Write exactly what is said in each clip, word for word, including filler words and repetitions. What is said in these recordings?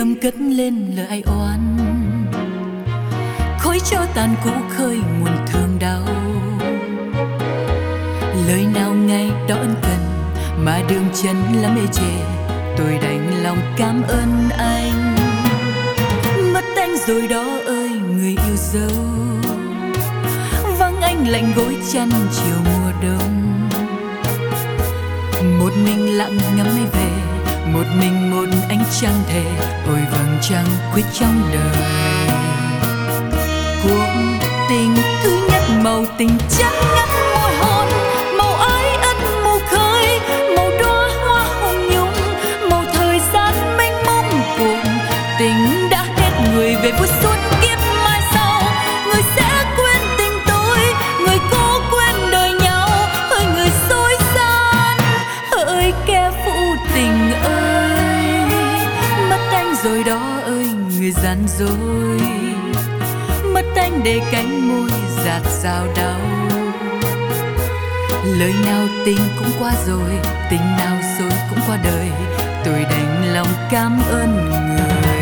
gầm cất lên lời ai oán, khói cho tàn cũ khơi nguồn thương đau. Lời nào ngày đó ân cần mà đường chân lắm ê chề, tôi đành lòng cảm ơn anh. Mất anh rồi đó ơi người yêu dấu, vắng anh lạnh gối chăn chiều mùa đông. Một mình lặng ngắm mây về, một mình một ánh trăng thề, ôi vầng trăng khuyết trong đời. Cuộc tình thứ nhất màu tình trắng ngắt môi hôn, màu ái ân mù khơi, màu đóa hoa hồng nhung, màu thời gian mênh mông. Cuộc tình đã hết, người về vui suốt kiếp mai sau, người sẽ quên tình tôi, người cố quên đời nhau. Hỡi người dối gian, hỡi kẻ phụ tình ơi, mất anh rồi đó ơi người gian dối, mất anh để cánh môi dạt dào đau. Lời nào tình cũng qua rồi, tình nào rồi cũng qua đời, tôi đành lòng cảm ơn người.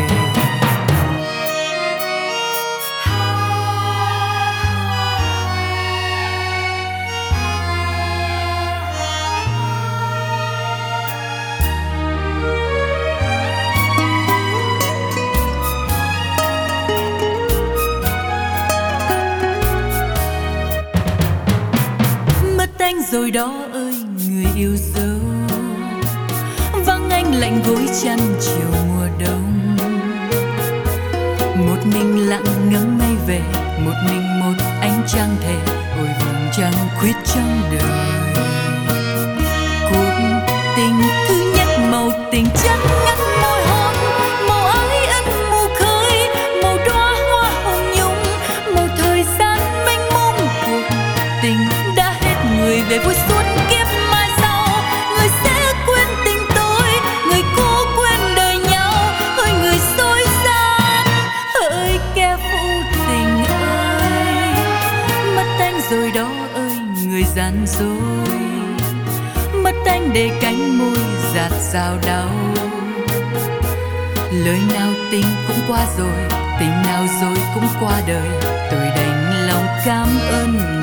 Anh rồi đó ơi người yêu dấu, vắng anh lạnh gối chăn chiều mùa đông. Một mình lặng ngắm mây về, một mình một ánh trăng thề, ôi vầng trăng khuyết trong đời. Cuộc tình thứ nhất màu tình trắng ngắt môi hôn, màu ái ân mù khơi, màu đóa hoa hồng nhung, màu thời gian mênh mông. Cuộc tình đã hết, người về vui suốt kiếp mai sau, người sẽ quên tình tôi, người cố quên đời nhau. Hỡi người dối gian, hỡi kẻ phụ tình ơi, mất anh rồi đó ơi người gian dối, mất anh để cánh môi dạt dào đau. Lời nào tình cũng qua rồi, tình nào rồi cũng qua đời, tôi đành lòng cảm ơn.